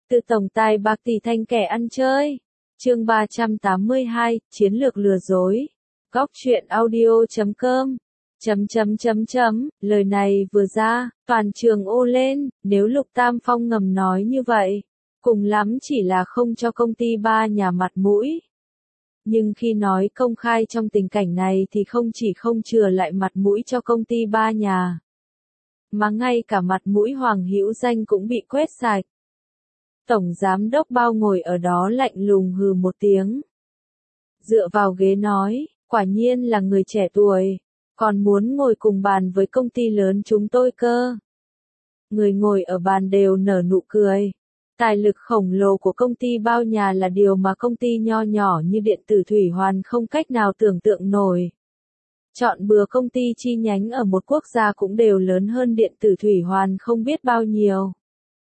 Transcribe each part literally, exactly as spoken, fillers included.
Từ tổng tài bạc tỷ thành kẻ ăn chơi. Chương ba trăm tám mươi hai, chiến lược lừa dối. Góc truyện audio chấm com. Chấm chấm chấm chấm, lời này vừa ra, toàn trường ô lên, nếu Lục Tam Phong ngầm nói như vậy, cùng lắm chỉ là không cho công ty ba nhà mặt mũi. Nhưng khi nói công khai trong tình cảnh này thì không chỉ không chừa lại mặt mũi cho công ty ba nhà, mà ngay cả mặt mũi Hoàng Hữu Danh cũng bị quét sạch. Tổng giám đốc Bao ngồi ở đó lạnh lùng hừ một tiếng. Dựa vào ghế nói, quả nhiên là người trẻ tuổi, còn muốn ngồi cùng bàn với công ty lớn chúng tôi cơ. Người ngồi ở bàn đều nở nụ cười. Tài lực khổng lồ của công ty Bao nhà là điều mà công ty nho nhỏ như điện tử Thủy Hoàn không cách nào tưởng tượng nổi. Chọn bừa công ty chi nhánh ở một quốc gia cũng đều lớn hơn điện tử Thủy Hoàn không biết bao nhiêu.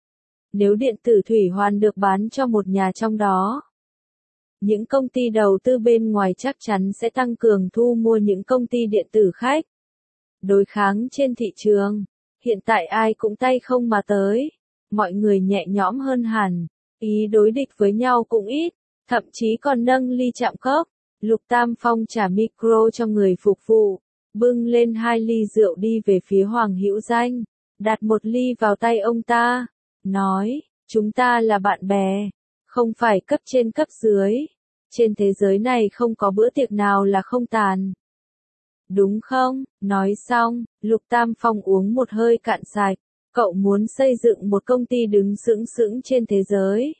Nếu điện tử Thủy Hoàn được bán cho một nhà trong đó, những công ty đầu tư bên ngoài chắc chắn sẽ tăng cường thu mua những công ty điện tử khách. Đối kháng trên thị trường, hiện tại ai cũng tay không mà tới, mọi người nhẹ nhõm hơn hẳn, ý đối địch với nhau cũng ít, thậm chí còn nâng ly chạm cốc. Lục Tam Phong trả micro cho người phục vụ, bưng lên hai ly rượu đi về phía Hoàng Hữu Danh, đặt một ly vào tay ông ta, nói, chúng ta là bạn bè, không phải cấp trên cấp dưới, trên thế giới này không có bữa tiệc nào là không tàn. Đúng không? Nói xong, Lục Tam Phong uống một hơi cạn sạch, cậu muốn xây dựng một công ty đứng sững sững trên thế giới.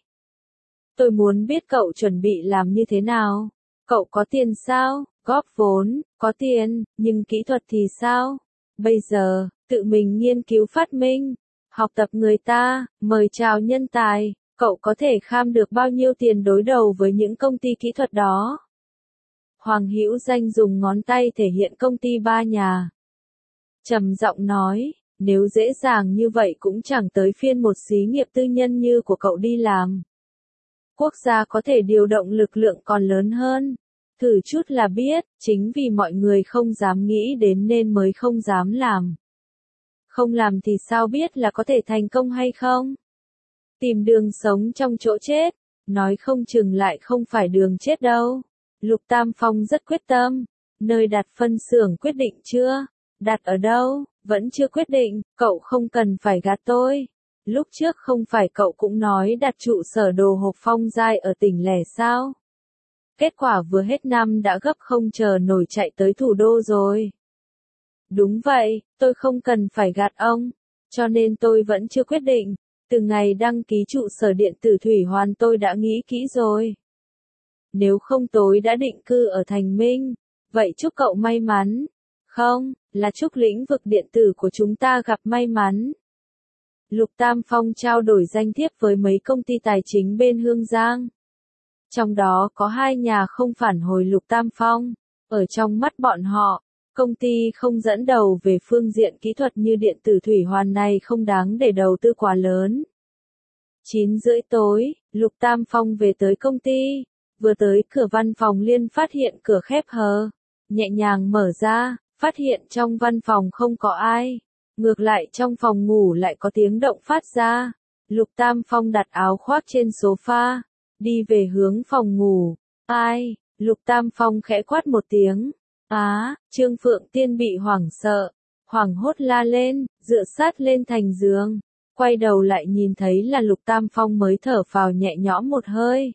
Tôi muốn biết cậu chuẩn bị làm như thế nào? Cậu có tiền sao? Góp vốn, có tiền, nhưng kỹ thuật thì sao? Bây giờ, tự mình nghiên cứu phát minh, học tập người ta, mời chào nhân tài, cậu có thể kham được bao nhiêu tiền đối đầu với những công ty kỹ thuật đó? Hoàng Hữu Danh dùng ngón tay thể hiện công ty ba nhà. Trầm giọng nói, nếu dễ dàng như vậy cũng chẳng tới phiên một xí nghiệp tư nhân như của cậu đi làm. Quốc gia có thể điều động lực lượng còn lớn hơn. Thử chút là biết, chính vì mọi người không dám nghĩ đến nên mới không dám làm. Không làm thì sao biết là có thể thành công hay không? Tìm đường sống trong chỗ chết, nói không chừng lại không phải đường chết đâu. Lục Tam Phong rất quyết tâm. Nơi đặt phân xưởng quyết định chưa? Đặt ở đâu? Vẫn chưa quyết định, cậu không cần phải gạt tôi. Lúc trước không phải cậu cũng nói đặt trụ sở đồ hộp Phong Giai ở tỉnh lẻ sao? Kết quả vừa hết năm đã gấp không chờ nổi chạy tới thủ đô rồi. Đúng vậy, tôi không cần phải gạt ông, cho nên tôi vẫn chưa quyết định. Từ ngày đăng ký trụ sở điện tử Thủy Hoàn tôi đã nghĩ kỹ rồi. Nếu không tôi đã định cư ở Thành Minh, vậy chúc cậu may mắn. Không, là chúc lĩnh vực điện tử của chúng ta gặp may mắn. Lục Tam Phong trao đổi danh thiếp với mấy công ty tài chính bên Hương Giang. Trong đó có hai nhà không phản hồi Lục Tam Phong. Ở trong mắt bọn họ, công ty không dẫn đầu về phương diện kỹ thuật như điện tử Thủy Hoàn này không đáng để đầu tư quá lớn. chín rưỡi tối, Lục Tam Phong về tới công ty. Vừa tới cửa văn phòng liền phát hiện cửa khép hờ. Nhẹ nhàng mở ra, phát hiện trong văn phòng không có ai. Ngược lại trong phòng ngủ lại có tiếng động phát ra. Lục Tam Phong đặt áo khoác trên sofa, đi về hướng phòng ngủ. Ai? Lục Tam Phong khẽ quát một tiếng. Á, Trương Phượng Tiên bị hoảng sợ, hoảng hốt la lên, dựa sát lên thành giường. Quay đầu lại nhìn thấy là Lục Tam Phong mới thở phào nhẹ nhõm một hơi.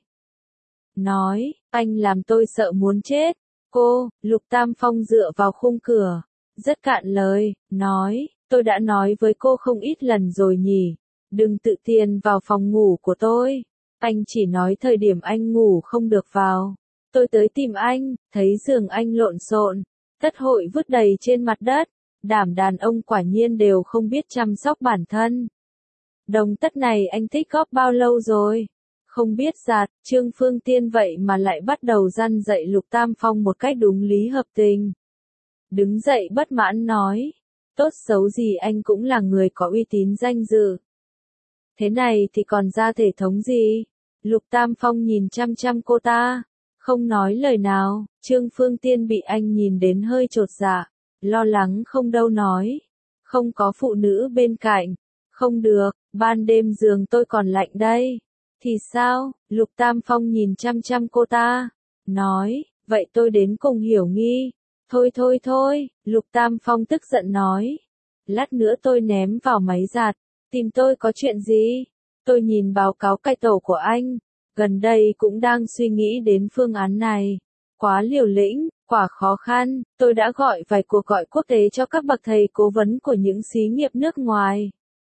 Nói, anh làm tôi sợ muốn chết. Cô, Lục Tam Phong dựa vào khung cửa, rất cạn lời, nói, tôi đã nói với cô không ít lần rồi nhỉ, đừng tự tiền vào phòng ngủ của tôi. Anh chỉ nói thời điểm anh ngủ không được vào. Tôi tới tìm anh, thấy giường anh lộn xộn, tất hội vứt đầy trên mặt đất. Đảm đàn ông quả nhiên đều không biết chăm sóc bản thân. Đồng tất này anh tích góp bao lâu rồi? Không biết giạt, Trương Phương Tiên vậy mà lại bắt đầu răn dạy Lục Tam Phong một cách đúng lý hợp tình. Đứng dậy bất mãn nói, tốt xấu gì anh cũng là người có uy tín danh dự. Thế này thì còn ra thể thống gì? Lục Tam Phong nhìn chăm chăm cô ta, không nói lời nào. Trương Phương Tiên bị anh nhìn đến hơi chột dạ, lo lắng không đâu nói, không có phụ nữ bên cạnh, không được, ban đêm giường tôi còn lạnh đây. Thì sao? Lục Tam Phong nhìn chăm chăm cô ta, nói, vậy tôi đến cùng hiểu nghi. Thôi thôi thôi, Lục Tam Phong tức giận nói. Lát nữa tôi ném vào máy giặt, tìm tôi có chuyện gì? Tôi nhìn báo cáo cải tổ của anh, gần đây cũng đang suy nghĩ đến phương án này. Quá liều lĩnh, quá khó khăn, tôi đã gọi vài cuộc gọi quốc tế cho các bậc thầy cố vấn của những xí nghiệp nước ngoài.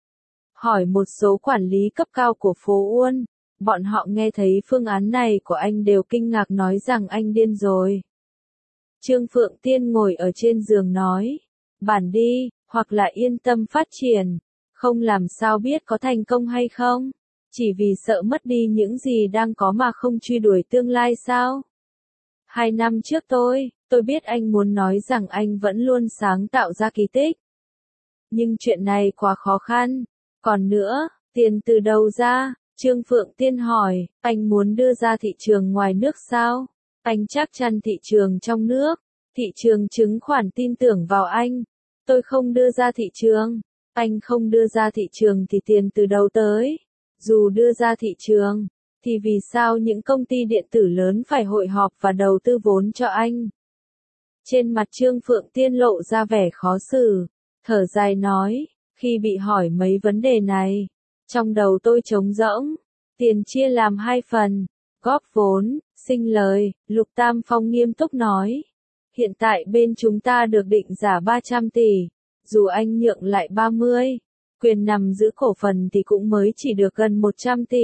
Hỏi một số quản lý cấp cao của phố Uôn, bọn họ nghe thấy phương án này của anh đều kinh ngạc nói rằng anh điên rồi. Trương Phượng Tiên ngồi ở trên giường nói, bản đi, hoặc là yên tâm phát triển, không làm sao biết có thành công hay không, chỉ vì sợ mất đi những gì đang có mà không truy đuổi tương lai sao? Hai năm trước tôi, tôi biết anh muốn nói rằng anh vẫn luôn sáng tạo ra kỳ tích. Nhưng chuyện này quá khó khăn. Còn nữa, tiền từ đâu ra? Trương Phượng Tiên hỏi, anh muốn đưa ra thị trường ngoài nước sao? Anh chắc chắn thị trường trong nước, thị trường chứng khoán tin tưởng vào anh. Tôi không đưa ra thị trường. Anh không đưa ra thị trường thì tiền từ đâu tới? Dù đưa ra thị trường, thì vì sao những công ty điện tử lớn phải hội họp và đầu tư vốn cho anh? Trên mặt Trương Phượng Tiên lộ ra vẻ khó xử, thở dài nói, khi bị hỏi mấy vấn đề này, trong đầu tôi trống rỗng, tiền chia làm hai phần, góp vốn, sinh lời, Lục Tam Phong nghiêm túc nói. Hiện tại bên chúng ta được định giá ba trăm tỷ, dù anh nhượng lại ba mươi, quyền nằm giữ cổ phần thì cũng mới chỉ được gần một trăm tỷ.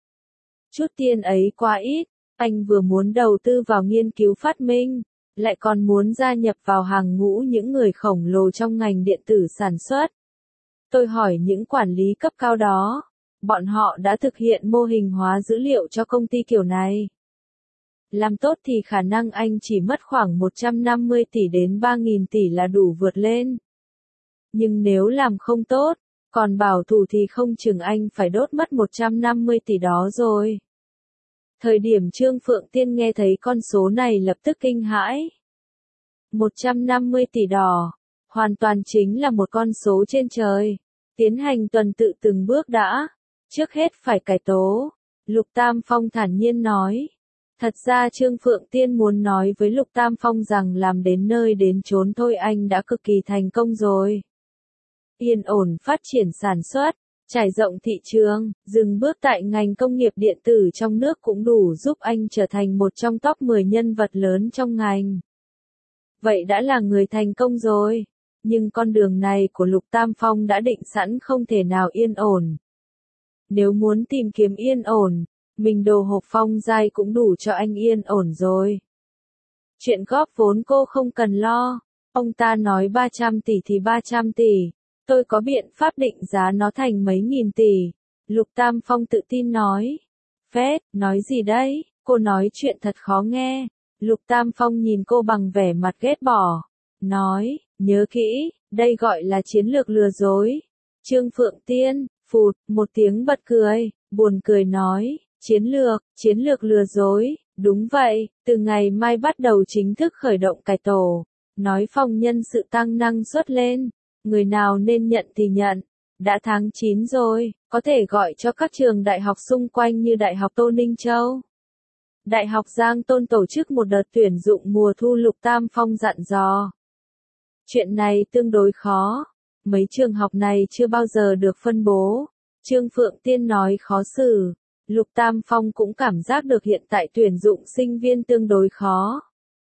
Chút tiền ấy quá ít, anh vừa muốn đầu tư vào nghiên cứu phát minh, lại còn muốn gia nhập vào hàng ngũ những người khổng lồ trong ngành điện tử sản xuất. Tôi hỏi những quản lý cấp cao đó, bọn họ đã thực hiện mô hình hóa dữ liệu cho công ty kiểu này. Làm tốt thì khả năng anh chỉ mất khoảng một trăm năm mươi tỷ đến ba nghìn tỷ là đủ vượt lên. Nhưng nếu làm không tốt, còn bảo thủ thì không chừng anh phải đốt mất một trăm năm mươi tỷ đó rồi. Thời điểm Trương Phượng Tiên nghe thấy con số này lập tức kinh hãi. một trăm năm mươi tỷ đỏ, hoàn toàn chính là một con số trên trời. Tiến hành tuần tự từng bước đã, trước hết phải cải tố. Lục Tam Phong thản nhiên nói. Thật ra Trương Phượng Tiên muốn nói với Lục Tam Phong rằng làm đến nơi đến chốn thôi anh đã cực kỳ thành công rồi. Yên ổn phát triển sản xuất, trải rộng thị trường, dừng bước tại ngành công nghiệp điện tử trong nước cũng đủ giúp anh trở thành một trong top mười nhân vật lớn trong ngành. Vậy đã là người thành công rồi. Nhưng con đường này của Lục Tam Phong đã định sẵn không thể nào yên ổn. Nếu muốn tìm kiếm yên ổn, mình đồ hộp phong giai cũng đủ cho anh yên ổn rồi. Chuyện góp vốn cô không cần lo. Ông ta nói ba trăm tỷ thì ba trăm tỷ. Tôi có biện pháp định giá nó thành mấy nghìn tỷ. Lục Tam Phong tự tin nói. Phết, nói gì đấy? Cô nói chuyện thật khó nghe. Lục Tam Phong nhìn cô bằng vẻ mặt ghét bỏ. Nói, nhớ kỹ, đây gọi là chiến lược lừa dối. Trương Phượng Tiên, phụt, một tiếng bật cười, buồn cười nói, chiến lược, chiến lược lừa dối, đúng vậy, từ ngày mai bắt đầu chính thức khởi động cải tổ, nói phòng nhân sự tăng năng suất lên, người nào nên nhận thì nhận, đã tháng chín rồi, có thể gọi cho các trường đại học xung quanh như Đại học Tô Ninh Châu. Đại học Giang Tôn tổ chức một đợt tuyển dụng mùa thu. Lục Tam Phong dặn dò. Chuyện này tương đối khó. Mấy trường học này chưa bao giờ được phân bố. Trương Phượng Tiên nói khó xử. Lục Tam Phong cũng cảm giác được hiện tại tuyển dụng sinh viên tương đối khó.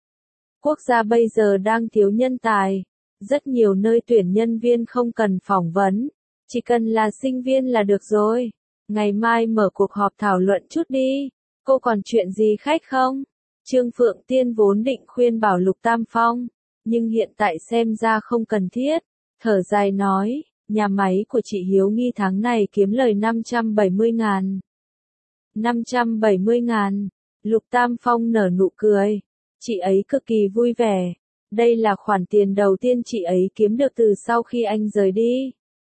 Quốc gia bây giờ đang thiếu nhân tài. Rất nhiều nơi tuyển nhân viên không cần phỏng vấn. Chỉ cần là sinh viên là được rồi. Ngày mai mở cuộc họp thảo luận chút đi. Cô còn chuyện gì khách không? Trương Phượng Tiên vốn định khuyên bảo Lục Tam Phong, nhưng hiện tại xem ra không cần thiết. Thở dài nói, nhà máy của chị Hiếu Nghi tháng này kiếm lời năm trăm bảy mươi ngàn. năm trăm bảy mươi ngàn. Lục Tam Phong nở nụ cười. Chị ấy cực kỳ vui vẻ. Đây là khoản tiền đầu tiên chị ấy kiếm được từ sau khi anh rời đi.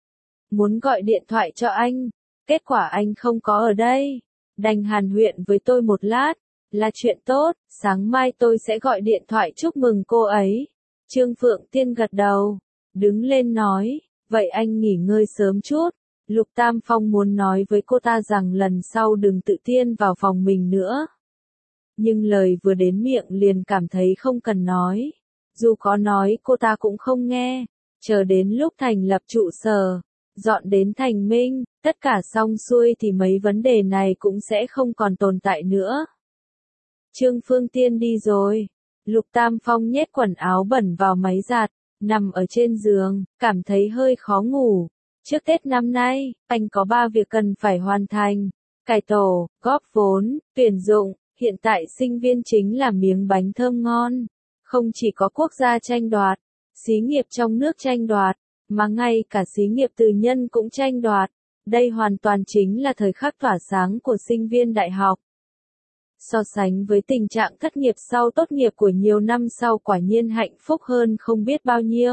Muốn gọi điện thoại cho anh, kết quả anh không có ở đây. Đành hàn huyên với tôi một lát, là chuyện tốt, sáng mai tôi sẽ gọi điện thoại chúc mừng cô ấy. Trương Phượng Tiên gật đầu, đứng lên nói, vậy anh nghỉ ngơi sớm chút. Lục Tam Phong muốn nói với cô ta rằng lần sau đừng tự tiên vào phòng mình nữa. Nhưng lời vừa đến miệng liền cảm thấy không cần nói. Dù có nói cô ta cũng không nghe. Chờ đến lúc thành lập trụ sở, dọn đến Thành Minh, tất cả xong xuôi thì mấy vấn đề này cũng sẽ không còn tồn tại nữa. Trương Phương Tiên đi rồi. Lục Tam Phong nhét quần áo bẩn vào máy giặt, nằm ở trên giường, cảm thấy hơi khó ngủ. Trước Tết năm nay, anh có ba việc cần phải hoàn thành. Cải tổ, góp vốn, tuyển dụng. Hiện tại sinh viên chính là miếng bánh thơm ngon. Không chỉ có quốc gia tranh đoạt, xí nghiệp trong nước tranh đoạt, mà ngay cả xí nghiệp tư nhân cũng tranh đoạt. Đây hoàn toàn chính là thời khắc tỏa sáng của sinh viên đại học. So sánh với tình trạng thất nghiệp sau tốt nghiệp của nhiều năm sau quả nhiên hạnh phúc hơn không biết bao nhiêu.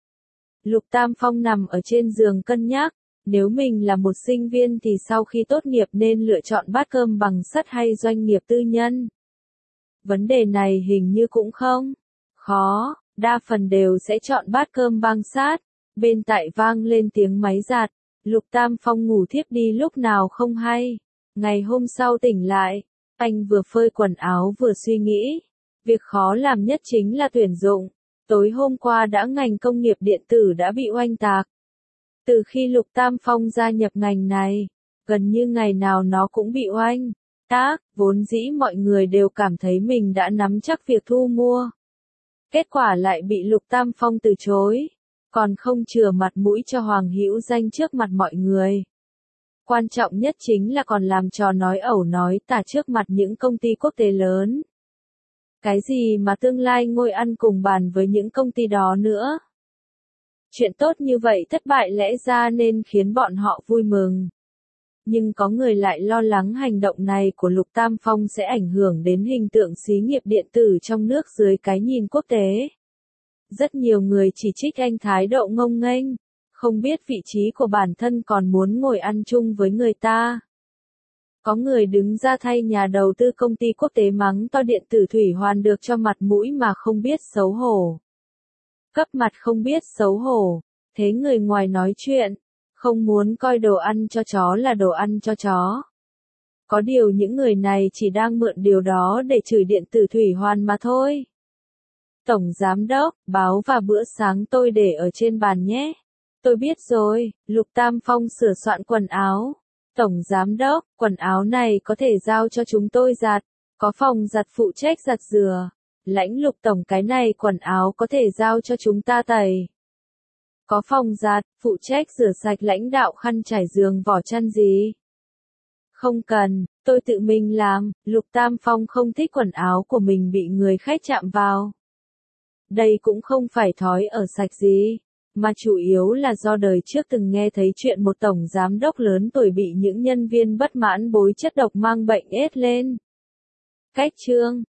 Lục Tam Phong nằm ở trên giường cân nhắc, nếu mình là một sinh viên thì sau khi tốt nghiệp nên lựa chọn bát cơm bằng sắt hay doanh nghiệp tư nhân. Vấn đề này hình như cũng không khó, đa phần đều sẽ chọn bát cơm bằng sắt. Bên tai vang lên tiếng máy giặt, Lục Tam Phong ngủ thiếp đi lúc nào không hay. Ngày hôm sau tỉnh lại, anh vừa phơi quần áo vừa suy nghĩ. Việc khó làm nhất chính là tuyển dụng. Tối hôm qua đã ngành công nghiệp điện tử đã bị oanh tạc. Từ khi Lục Tam Phong gia nhập ngành này, gần như ngày nào nó cũng bị oanh tạc, vốn dĩ mọi người đều cảm thấy mình đã nắm chắc việc thu mua. Kết quả lại bị Lục Tam Phong từ chối, còn không chừa mặt mũi cho Hoàng Hữu Danh trước mặt mọi người. Quan trọng nhất chính là còn làm trò nói ẩu nói tả trước mặt những công ty quốc tế lớn. Cái gì mà tương lai ngồi ăn cùng bàn với những công ty đó nữa. Chuyện tốt như vậy thất bại lẽ ra nên khiến bọn họ vui mừng. Nhưng có người lại lo lắng hành động này của Lục Tam Phong sẽ ảnh hưởng đến hình tượng xí nghiệp điện tử trong nước dưới cái nhìn quốc tế. Rất nhiều người chỉ trích anh thái độ ngông nghênh, không biết vị trí của bản thân còn muốn ngồi ăn chung với người ta. Có người đứng ra thay nhà đầu tư công ty quốc tế mắng to điện tử Thủy Hoàn được cho mặt mũi mà không biết xấu hổ. Cấp mặt không biết xấu hổ, thế người ngoài nói chuyện, không muốn coi đồ ăn cho chó là đồ ăn cho chó. Có điều những người này chỉ đang mượn điều đó để chửi điện tử Thủy Hoàn mà thôi. Tổng Giám đốc, báo và bữa sáng tôi để ở trên bàn nhé. Tôi biết rồi, Lục Tam Phong sửa soạn quần áo. Tổng Giám đốc, quần áo này có thể giao cho chúng tôi giặt, có phòng giặt phụ trách giặt rửa. Lãnh Lục Tổng, cái này quần áo có thể giao cho chúng ta tẩy. Có phòng giặt, phụ trách rửa sạch. Lãnh đạo khăn trải giường vỏ chăn gì? Không cần, tôi tự mình làm. Lục Tam Phong không thích quần áo của mình bị người khác chạm vào. Đây cũng không phải thói ở sạch gì, mà chủ yếu là do đời trước từng nghe thấy chuyện một tổng giám đốc lớn tuổi bị những nhân viên bất mãn bôi chất độc mang bệnh ết lên. Cách chương